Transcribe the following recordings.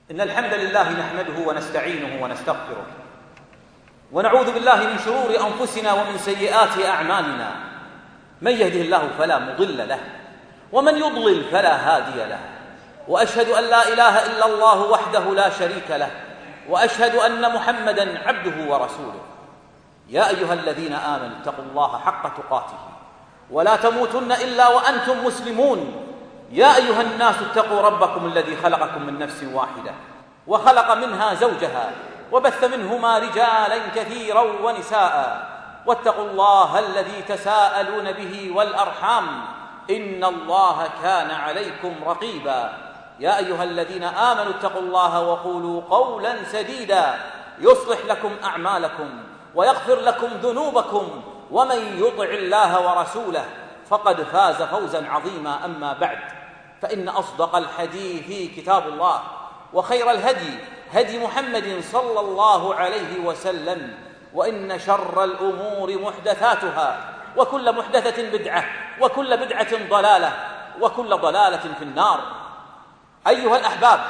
إن الحمد لله نحمده ونستعينه ونستغفره، ونعوذ بالله من شرور أنفسنا ومن سيئات أعمالنا. من يهده الله فلا مضل له، ومن يضلل فلا هادي له. وأشهد أن لا إله إلا الله وحده لا شريك له، وأشهد أن محمدًا عبده ورسوله. يا أيها الذين آمنوا اتقوا الله حق تقاته ولا تموتن إلا وأنتم مسلمون. يا أيها الناس اتقوا ربكم الذي خلقكم من نفس واحدة وخلق منها زوجها وبث منهما رجالا كثيرا ونساء، واتقوا الله الذي تساءلون به والأرحام، إن الله كان عليكم رقيبا. يا أيها الذين آمنوا اتقوا الله وقولوا قولا سديدا يصلح لكم أعمالكم ويغفر لكم ذنوبكم، ومن يطع الله ورسوله فقد فاز فوزا عظيما. أما بعد، فإن أصدق الحديث كتاب الله، وخير الهدي هدي محمد صلى الله عليه وسلم، وإن شر الأمور محدثاتها، وكل محدثة بدعة، وكل بدعة ضلالة، وكل ضلالة في النار. أيها الأحباب،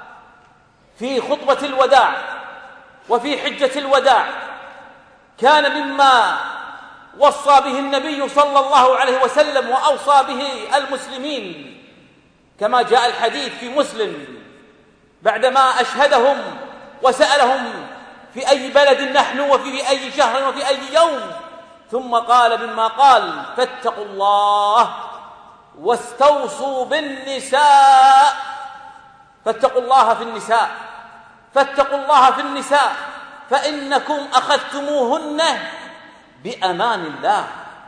في خطبة الوداع وفي حجة الوداع كان مما وصى به النبي صلى الله عليه وسلم وأوصى به المسلمين، كما جاء الحديث في مسلم بعدما أشهدهم وسألهم في أي بلد نحن وفي أي شهر وفي أي يوم، ثم قال مما قال: فاتقوا الله واستوصوا بالنساء. فاتقوا الله في النساء، فاتقوا الله في النساء، فإنكم أخذتموهن بأمان الله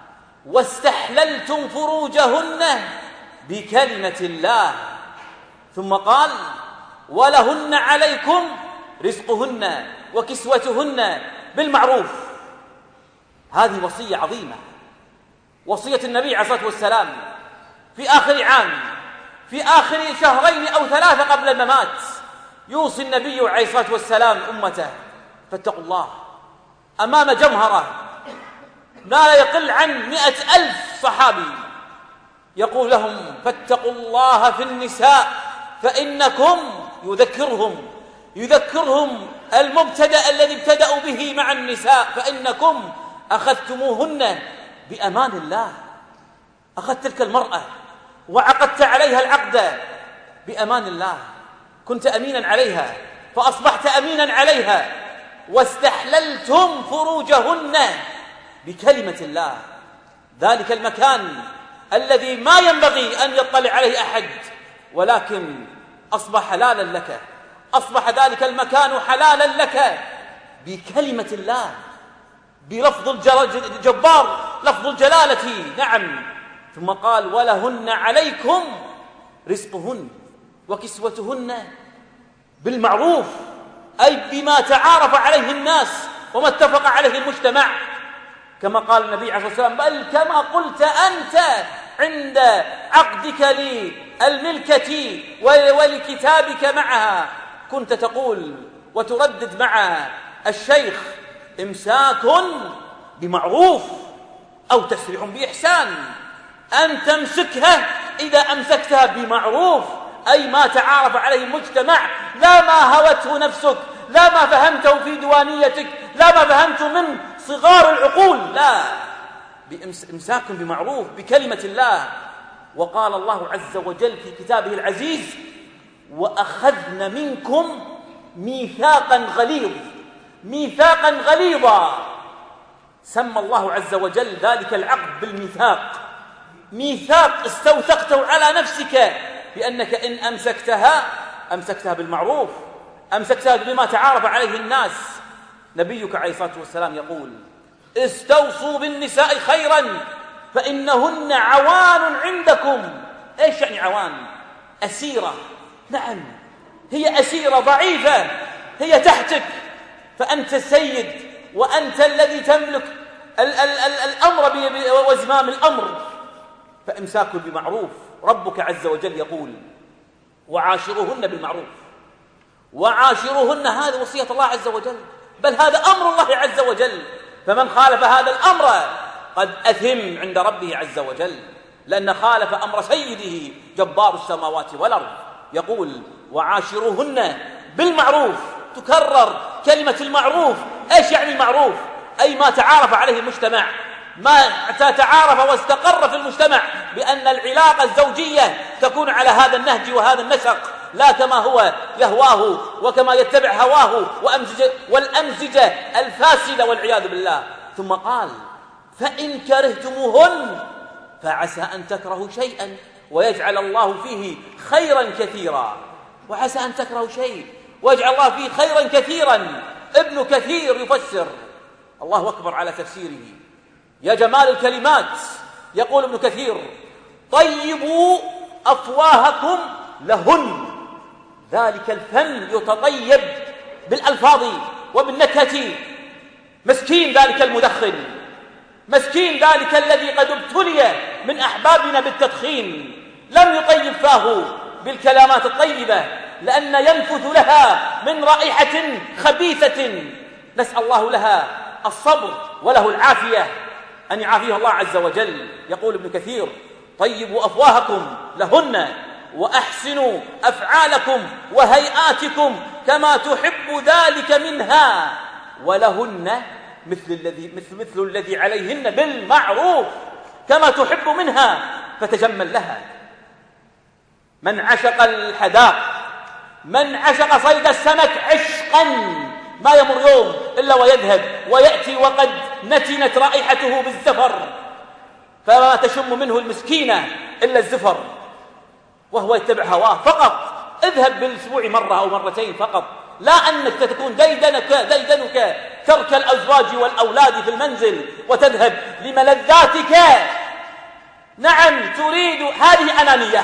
واستحللتم فروجهن بكلمة الله. ثم قال: ولهن عليكم رزقهن وكسوتهن بالمعروف. هذه وصية عظيمة، وصية النبي عليه الصلاة والسلام في آخر عام، في آخر شهرين أو ثلاثة قبل الممات، يوصي النبي عليه الصلاة والسلام أمته: فاتقوا الله، أمام جمهرة لا يقل عن 100,000 صحابي، يقول لهم: فاتقوا الله في النساء، فإنكم يذكرهم المبتدأ الذي ابتدأوا به مع النساء، فإنكم أخذتموهن بأمان الله. أخذت تلك المرأة وعقدت عليها العقد بأمان الله، كنت أمينا عليها فأصبحت أمينا عليها، واستحللتم فروجهن بكلمة الله. ذلك المكان الذي ما ينبغي أن يطلع عليه أحد، ولكن أصبح حلالا لك، أصبح ذلك المكان حلالا لك بكلمة الله، بلفظ الجبار، لفظ الجلالة. نعم. ثم قال: ولهن عليكم رزقهن وكسوتهن بالمعروف، أي بما تعارف عليه الناس وما اتفق عليه المجتمع، كما قال النبي عليه الصلاة والسلام: بل كما قلت أنت عند عقدك للملكة ولكتابك معها، كنت تقول وتردد مع الشيخ: إمساك بمعروف أو تسريح بإحسان. أن تمسكها إذا أمسكتها بمعروف، أي ما تعارف عليه المجتمع، لا ما هوته نفسك، لا ما فهمته في ديوانيتك، لا ما فهمته من صغار العقول، لا، بإمساك بمعروف بكلمة الله. وقال الله عز وجل في كتابه العزيز: وأخذن منكم ميثاقا غليظا. سمى الله عز وجل ذلك العقد بالميثاق، ميثاق استوثقته على نفسك بأنك إن أمسكتها بالمعروف، أمسكتها بما تعارف عليه الناس. نبيك عليه الصلاة والسلام يقول: استوصوا بالنساء خيرا فإنهن عوان عندكم. إيش يعني عوان؟ أسيرة. نعم، هي أسيرة ضعيفة، هي تحتك، فأنت السيد وأنت الذي تملك الأمر وزمام الأمر، فإمساك بمعروف. ربك عز وجل يقول: وعاشروهن بالمعروف. وعاشروهن، هذه وصية الله عز وجل، بل هذا أمر الله عز وجل، فمن خالف هذا الأمر قد أثم عند ربه عز وجل، لأن خالف أمر سيده جبار السماوات والأرض. يقول: وعاشروهن بالمعروف. تكرر كلمة المعروف. إيش يعني المعروف؟ أي ما تعارف عليه المجتمع، ما تعارف واستقر في المجتمع بأن العلاقة الزوجية تكون على هذا النهج وهذا النسق، لا كما هو يهواه وكما يتبع هواه والأمزجة الفاسدة والعياذ بالله. ثم قال: فإن كرهتموهن فعسى أن تكرهوا شيئا ويجعل الله فيه خيرا كثيرا. وعسى أن تكرهوا شيء ويجعل الله فيه خيرا كثيرا. ابن كثير يفسر، الله أكبر على تفسيره، يا جمال الكلمات. يقول ابن كثير: طيبوا أفواهكم لهن. ذلك الفم يتطيب بالألفاظ وبالنكهة. مسكين ذلك المدخن، مسكين ذلك الذي قد ابتلي من أحبابنا بالتدخين، لم يطيب فاه بالكلمات الطيبة لأن ينفث لها من رائحة خبيثة. نسأل الله لها الصبر وله العافية، أن يعافيه الله عز وجل. يقول ابن كثير: طيبوا أفواهكم لهن وأحسنوا أفعالكم وهيئاتكم كما تحب ذلك منها، ولهن مثل الذي عليهن بالمعروف كما تحب منها فتجمل لها. من عشق الحداق، من عشق صيد السمك عشقا ما يمر يوم إلا ويذهب ويأتي وقد نتنت رائحته بالزفر، فما تشم منه المسكينة إلا الزفر وهو يتبع هواه فقط. اذهب بالأسبوع مرة أو مرتين فقط، لا أنك تكون ديدنك ترك الأزواج والأولاد في المنزل وتذهب لملذاتك. نعم تريد، هذه أنانية،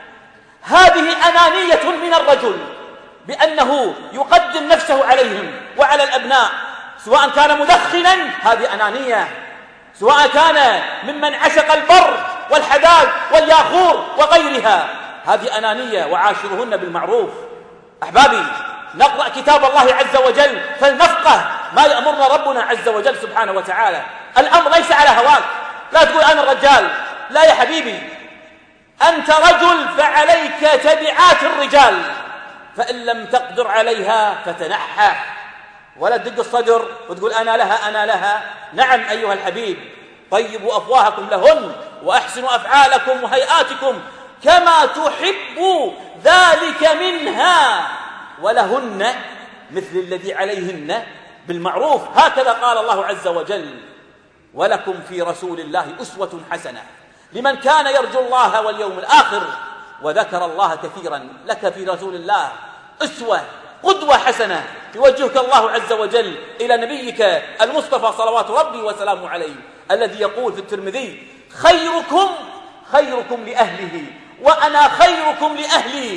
هذه أنانية من الرجل بأنه يقدم نفسه عليهم وعلى الأبناء، سواء كان مدخنا هذه أنانية، سواء كان ممن عشق البر والحداد والياخور وغيرها هذه أنانية. وعاشرهن بالمعروف. أحبابي، نقرأ كتاب الله عز وجل فلنفقه ما يأمرنا ربنا عز وجل سبحانه وتعالى. الأمر ليس على هواك، لا تقول أنا الرجال، لا يا حبيبي، أنت رجل فعليك تبعات الرجال، فإن لم تقدر عليها فتنحى، ولا تدق الصدر وتقول أنا لها أنا لها. نعم أيها الحبيب، طيبوا أفواهكم لهن وأحسنوا أفعالكم وهيئاتكم كما تحب ذلك منها، ولهن مثل الذي عليهن بالمعروف. هكذا قال الله عز وجل: ولكم في رسول الله أسوة حسنة لمن كان يرجو الله واليوم الآخر وذكر الله كثيرا. لك في رسول الله أسوة، قدوة حسنة، يوجهك الله عز وجل إلى نبيك المصطفى صلوات ربي وسلامه عليه، الذي يقول في الترمذي: خيركم خيركم لأهله وأنا خيركم لأهلي.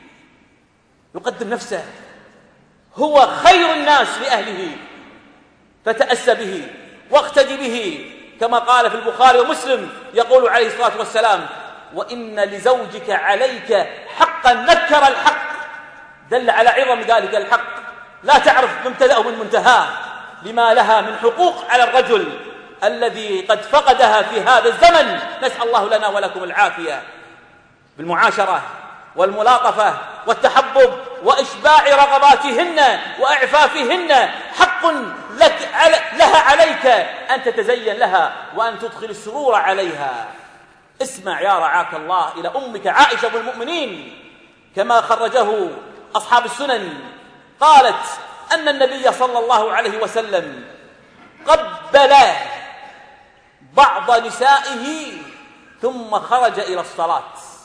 يقدم نفسه، هو خير الناس لأهله، فتأسى به واقتدي به، كما قال في البخاري ومسلم، يقول عليه الصلاة والسلام: وإن لزوجك عليك حقا. نكر الحق، دل على عظم ذلك الحق، لا تعرف مبتدأه من منتهاه، لما لها من حقوق على الرجل الذي قد فقدها في هذا الزمن. نسأل الله لنا ولكم العافية بالمعاشرة والملاطفة والتحبب وإشباع رغباتهن وإعفافهن. حق لها عليك أن تتزين لها وأن تدخل السرور عليها. اسمع يا رعاك الله إلى أمك عائشة بالمؤمنين كما خرجه أصحاب السنن، قالت أن النبي صلى الله عليه وسلم قبل بعض نسائه ثم خرج إلى الصلاة.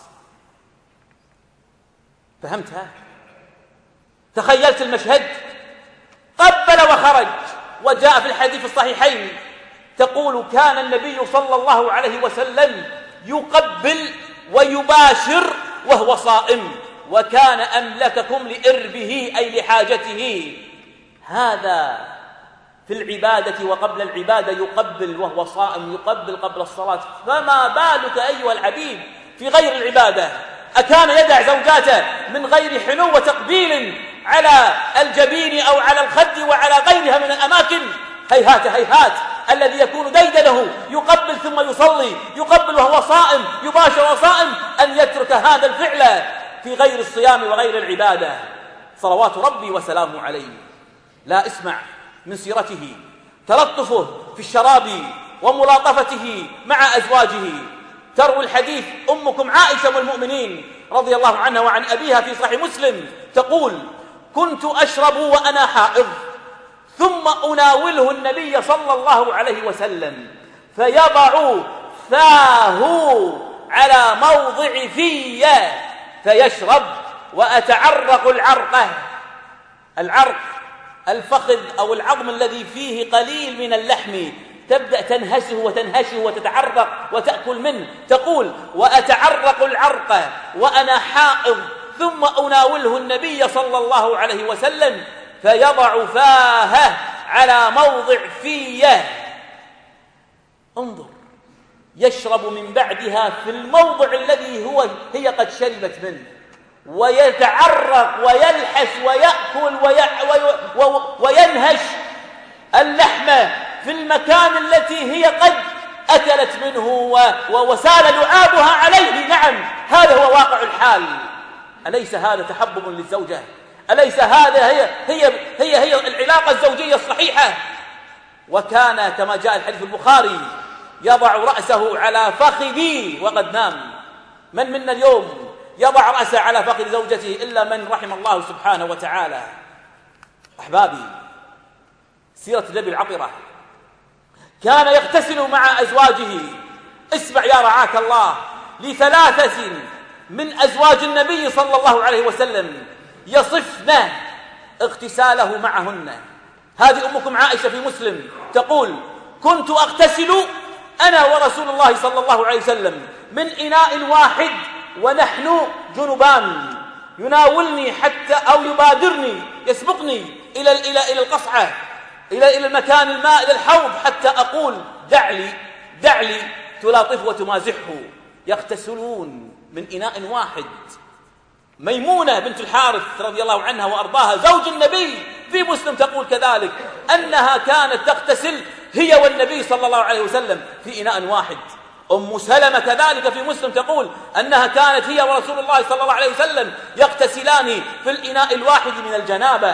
فهمتها؟ تخيلت المشهد؟ قبل وخرج. وجاء في الحديث الصحيحين تقول: كان النبي صلى الله عليه وسلم يقبل ويباشر وهو صائم، وكان أملككم لإربه أي لحاجته. هذا في العبادة وقبل العبادة يقبل وهو صائم، يقبل قبل الصلاة، فما بالك أيها الحبيب في غير العبادة؟ أكان يدع زوجاته من غير حنو وتقبيل على الجبين أو على الخد وعلى غيرها من الأماكن؟ هيهات هيهات. الذي يكون ديدنه يقبل ثم يصلي، يقبل وهو صائم، يباشر وهو صائم، أن يترك هذا الفعل في غير الصيام وغير العبادة. صلوات ربي وسلامه عليه. لا اسمع من سيرته تلطفه في الشراب وملاطفته مع أزواجه. تروي الحديث أمكم عائشة والمؤمنين رضي الله عنها وعن أبيها في صحيح مسلم تقول: كنت أشرب وأنا حائض ثم أناوله النبي صلى الله عليه وسلم فيضع فاه على موضع في فيشرب وأتعرق العرق الفخذ أو العظم الذي فيه قليل من اللحم، تبدأ تنهشه وتنهشه وتتعرق وتأكل منه. تقول: وأتعرق العرق وأنا حائض ثم أناوله النبي صلى الله عليه وسلم فيضع فاه على موضع فيه. انظر، يشرب من بعدها في الموضع الذي هي قد شربت منه، ويتعرق ويلحس ويأكل وينهش اللحم في المكان التي هي قد أكلت منه وسال لعابها عليه. نعم، هذا هو واقع الحال. أليس هذا تحبب للزوجة؟ أليس هذا هي العلاقة الزوجية الصحيحة؟ وكان كما جاء الحديث البخاري يضع رأسه على فخذي وقد نام. من منا اليوم يضع رأسه على فخذ زوجته إلا من رحم الله سبحانه وتعالى. أحبابي، سيرة النبي العطرة، كان يغتسل مع أزواجه. اسمع يا رعاك الله، ل3 من أزواج النبي صلى الله عليه وسلم يصفن اغتساله معهن. هذه أمكم عائشة في مسلم تقول: كنت أغتسل أنا ورسول الله صلى الله عليه وسلم من إناء واحد ونحن جنبان، يناولني حتى أو يبادرني يسبقني إلى القصعة، إلى المكان الماء، إلى الحوض، حتى أقول: دع لي تلاطفه وتمازحه. يغتسلون من إناء واحد. ميمونة بنت الحارث رضي الله عنها وأرضاها زوج النبي في مسلم تقول كذلك أنها كانت تغتسل هي والنبي صلى الله عليه وسلم في إناء واحد. أم سلمة كذلك في مسلم تقول أنها كانت هي ورسول الله صلى الله عليه وسلم يغتسلان في الإناء الواحد من الجنابة.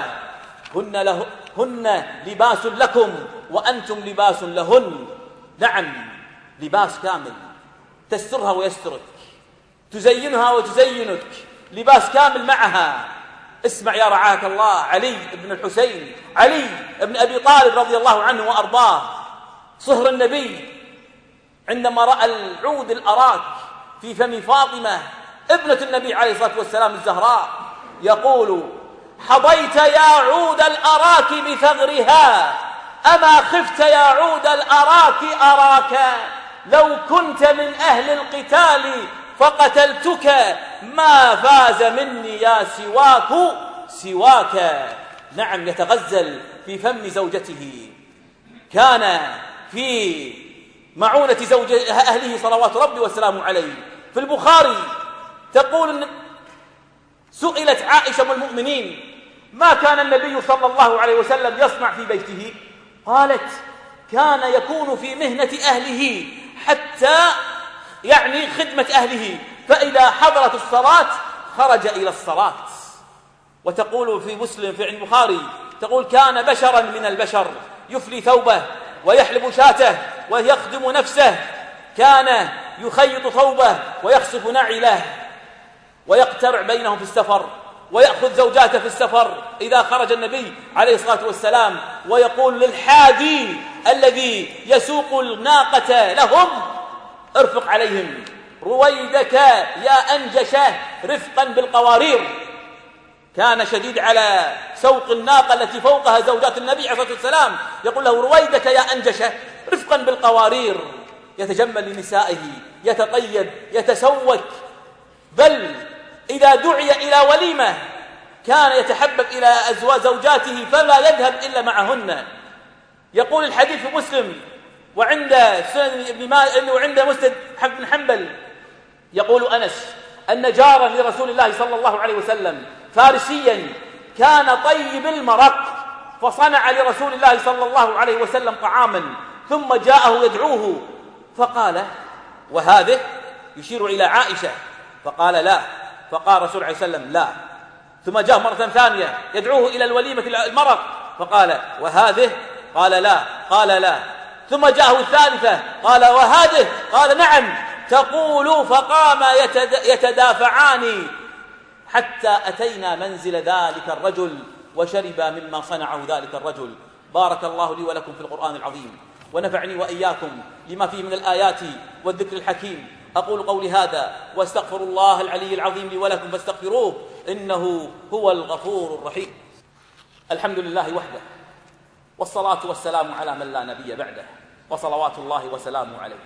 هن لباس لكم وأنتم لباس لهن. نعم، لباس كامل، تسترها ويسترك، تزينها وتزينك، لباس كامل معها. اسمع يا رعاك الله، علي بن الحسين، علي بن أبي طالب رضي الله عنه وأرضاه، صهر النبي، عندما رأى العود الأراك في فم فاطمة ابنة النبي عليه الصلاة والسلام الزهراء يقول: حضيت يا عود الأراك بثغرها، أما خفت يا عود الأراك أراك، لو كنت من أهل القتال فقتلتك، ما فاز مني يا سواك. نعم، يتغزل في فم زوجته. كان في معونة أهله صلوات ربي وسلامه عليه. في البخاري تقول إن سئلت عائشة والمؤمنين: ما كان النبي صلى الله عليه وسلم يصنع في بيته؟ قالت: كان يكون في مهنة أهله حتى خدمة أهله، فإذا حضرت الصلاة خرج إلى الصلاة. وتقول في مسلم في البخاري تقول: كان بشرا من البشر يفلي ثوبه ويحلب شاته ويخدم نفسه، كان يخيط ثوبه ويخصف نعله ويقترع بينهم في السفر، ويأخذ زوجاته في السفر إذا خرج النبي عليه الصلاة والسلام، ويقول للحادي الذي يسوق الناقة لهم: ارفق عليهم، رويدك يا أنجشة، رفقا بالقوارير. كان شديد على سوق الناقة التي فوقها زوجات النبي عليه الصلاة والسلام، يقول له: رويدك يا أنجشة، رفقا بالقوارير. يتجمل لنسائه، يتطيب، يتسوك، بل إذا دعي إلى وليمة كان يتحبب إلى زوجاته فلا يذهب إلا معهن. يقول الحديث في مسلم وعند سنن ابن ماجه وعند مسند بن حنبل، يقول أنس أن جارا لرسول الله صلى الله عليه وسلم فارسيا كان طيب المرق، فصنع لرسول الله صلى الله عليه وسلم طعاما، ثم جاءه يدعوه فقال: وهذه؟ يشير إلى عائشة، فقال: لا. فقال رسول الله عليه وسلم: لا، ثم جاء مرة ثانية يدعوه إلى الوليمة المرق، فقال: وهذه؟ قال: لا. قال: لا. ثم جاءه الثالثة، قال: وهذه؟ قال: نعم. تقول فقام يتدافعان حتى أتينا منزل ذلك الرجل وشرب مما صنعه ذلك الرجل. بارك الله لي ولكم في القرآن العظيم، ونفعني وإياكم لما فيه من الآيات والذكر الحكيم. أقول قولي هذا واستغفر الله العلي العظيم لي ولكم فاستغفروه إنه هو الغفور الرحيم. الحمد لله وحده، والصلاة والسلام على من لا نبي بعده، وصلوات الله وسلامه عليه.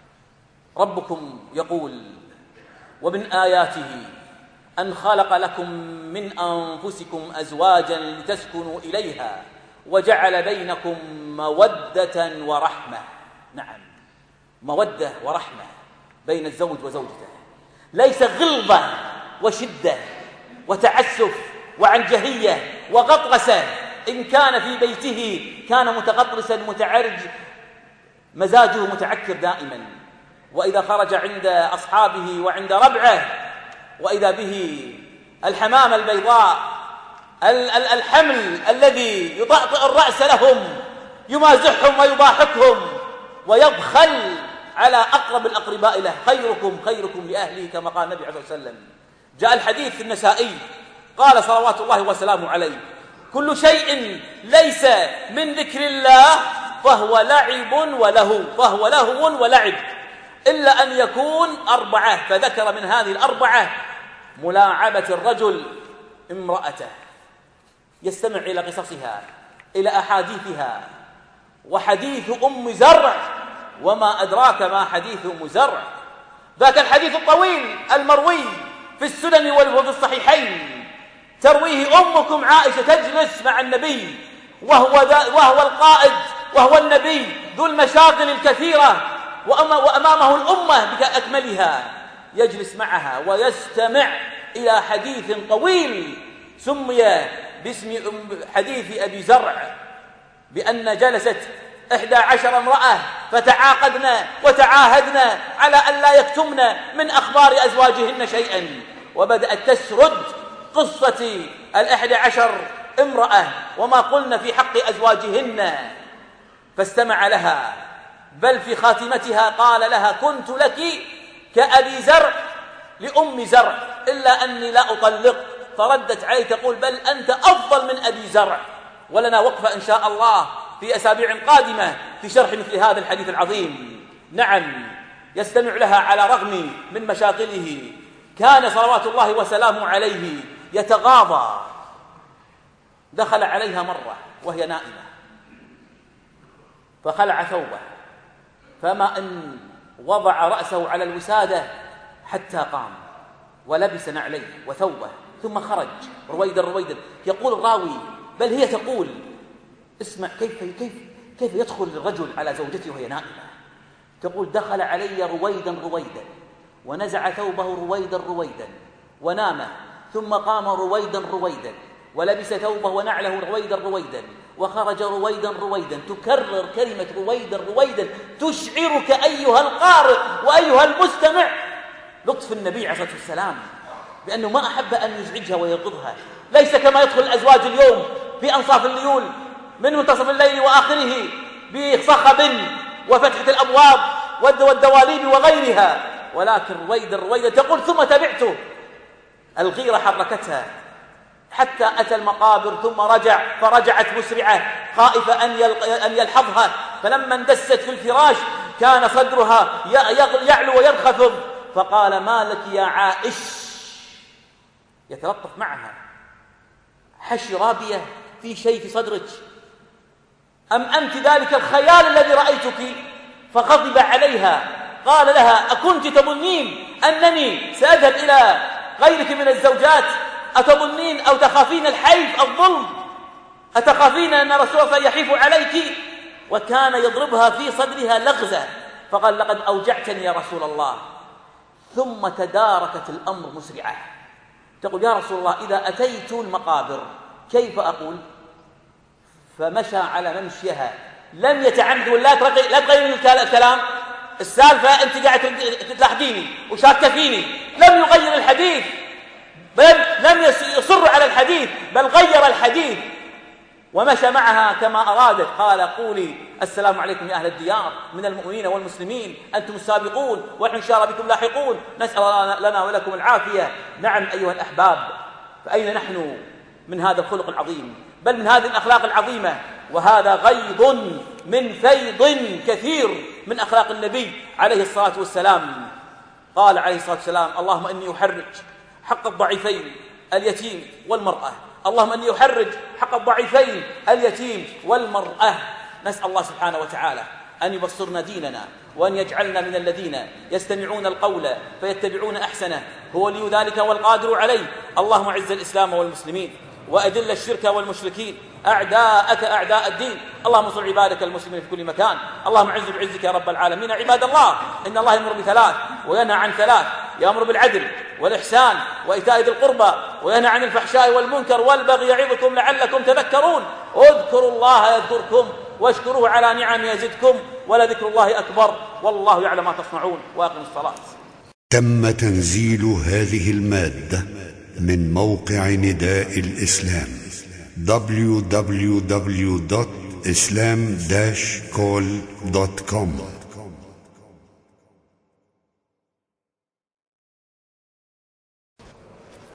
ربكم يقول: ومن آياته أن خلق لكم من أنفسكم أزواجا لتسكنوا إليها وجعل بينكم مودة ورحمة. نعم، مودة ورحمة بين الزوج وزوجته، ليس غلظة وشدة وتعسف وعنجهية وغطرسة. إن كان في بيته كان متغطرسا متعرج، مزاجه متعكر دائما، وإذا خرج عند أصحابه وعند ربعه وإذا به الحمامة البيضاء الحمل الذي يطأطئ الرأس لهم، يمازحهم ويضاحكهم ويبخل على أقرب الأقرباء له. خيركم خيركم لأهله، كما قال النبي عليه الصلاة والسلام. جاء الحديث في النسائي، قال صلوات الله وسلامه عليه: كل شيء ليس من ذكر الله فهو لعب ولهو، فهو لهو ولعب، إلا أن يكون أربعة. فذكر من هذه الأربعة ملاعبة الرجل امرأته، يستمع إلى قصصها، إلى أحاديثها. وحديث أم زرع، وما أدراك ما حديث أم زرع، ذاك الحديث الطويل المروي في السنن وفي الصحيحين، ترويه أمكم عائشة، تجلس مع النبي وهو القائد وهو النبي ذو المشاغل الكثيرة، وأمامه الأمة بأكملها، يجلس معها ويستمع إلى حديث طويل سمي باسم حديث أبي زرع، بأن جلست 11 امرأة فتعاقدنا وتعاهدنا على أن لا يكتمن من أخبار أزواجهن شيئا، وبدأت تسرد قصة 11 امرأة وما قلن في حق أزواجهن، فاستمع لها، بل في خاتمتها قال لها: كنت لك كأبي زرع لأم زرع، إلا أني لا أطلق. فردت عليه تقول: بل أنت أفضل من أبي زرع. ولنا وقفة إن شاء الله في أسابيع قادمة في شرح مثل هذا الحديث العظيم. نعم، يستمع لها على رغم من مشاغله. كان صلوات الله وسلامه عليه يتغاضى. دخل عليها مرة وهي نائمة فخلع ثوبه، فما أن وضع رأسه على الوسادة حتى قام ولبس نعليه وثوبه، ثم خرج رويدا رويدا. يقول الراوي، بل هي تقول: اسمع كيف يدخل الرجل على زوجته وهي نائمة. تقول: دخل علي رويدا رويدا، ونزع ثوبه رويدا رويدا، ونام، ثم قام رويدا رويدا، ولبس ثوبه ونعله رويدا رويدا، وخرج رويدا رويدا. تكرر كلمة رويدا رويدا تشعرك أيها القارئ وأيها المستمع لطف النبي عليه الصلاة والسلام، بأنه ما أحب أن يزعجها ويغضها. ليس كما يدخل الأزواج اليوم في أنصاف الليل من منتصف الليل وآخره بصخب وفتحة الأبواب والدواليب وغيرها، ولكن رويدا رويدا. تقول: ثم تبعته، الغيرة حركتها حتى أتى المقابر، ثم فرجعت مسرعة خائفة أن يلحظها. فلما اندست في الفراش كان صدرها يعلو وينخفض، فقال: ما لك يا عائش؟ يتلطف معها: حشي رابية، في شيء في صدرك؟ أم أنت ذلك الخيال الذي رأيتك؟ فغضب عليها، قال لها: أكنت تظنين أنني سأذهب إلى غيرك من الزوجات؟ أتظنين أو تخافين الحيف الظلم؟ أتخافين أن رسول الله يحيف عليك؟ وكان يضربها في صدرها لغزة، فقال: لقد أوجعتني يا رسول الله. ثم تداركت الأمر مسرعة، تقول: يا رسول الله، إذا أتيت المقابر كيف أقول؟ فمشى على ممشيها، لم يتعمد. ولا تغيرين الكلام، السالفة أنت قاعد تلاحقيني وشاكة فيني. لم يغير الحديث، بل لم يصر على الحديث، بل غير الحديث ومشى معها كما أرادت. قال قولي السلام عليكم يا أهل الديار من المؤمنين والمسلمين، أنتم السابقون ونحن إن شاء الله بكم لاحقون، نسأل لنا ولكم العافية. نعم أيها الأحباب، فأين نحن من هذا الخلق العظيم، بل من هذه الأخلاق العظيمة؟ وهذا غيض من فيض كثير من أخلاق النبي عليه الصلاة والسلام. قال عليه الصلاة والسلام: اللهم إني أحرج حق الضعيفين اليتيم والمرأة. اللهم إني أحرج حق الضعيفين اليتيم والمرأة. نسأل الله سبحانه وتعالى أن يبصرنا ديننا، وأن يجعلنا من الذين يستمعون القول فيتبعون أحسنه، هو ولي ذلك والقادر عليه. اللهم أعز الإسلام والمسلمين، وأذل الشرك والمشركين، أعداءك أعداء الدين. اللهم انصر عبادك المسلمين في كل مكان. اللهم اعز بعزك يا رب العالمين. عباد الله، إن الله يأمر بثلاث وينهى عن ثلاث: يأمر بالعدل والإحسان وإيتاء ذي القربى، وينهى عن الفحشاء والمنكر والبغي يعظكم لعلكم تذكرون. اذكروا الله يذكركم، واشكروه على نعمه يزدكم، ولذكر الله أكبر، والله يعلم ما تصنعون. وأقم الصلاة. تم تنزيل هذه المادة من موقع نداء الإسلام www.islam-call.com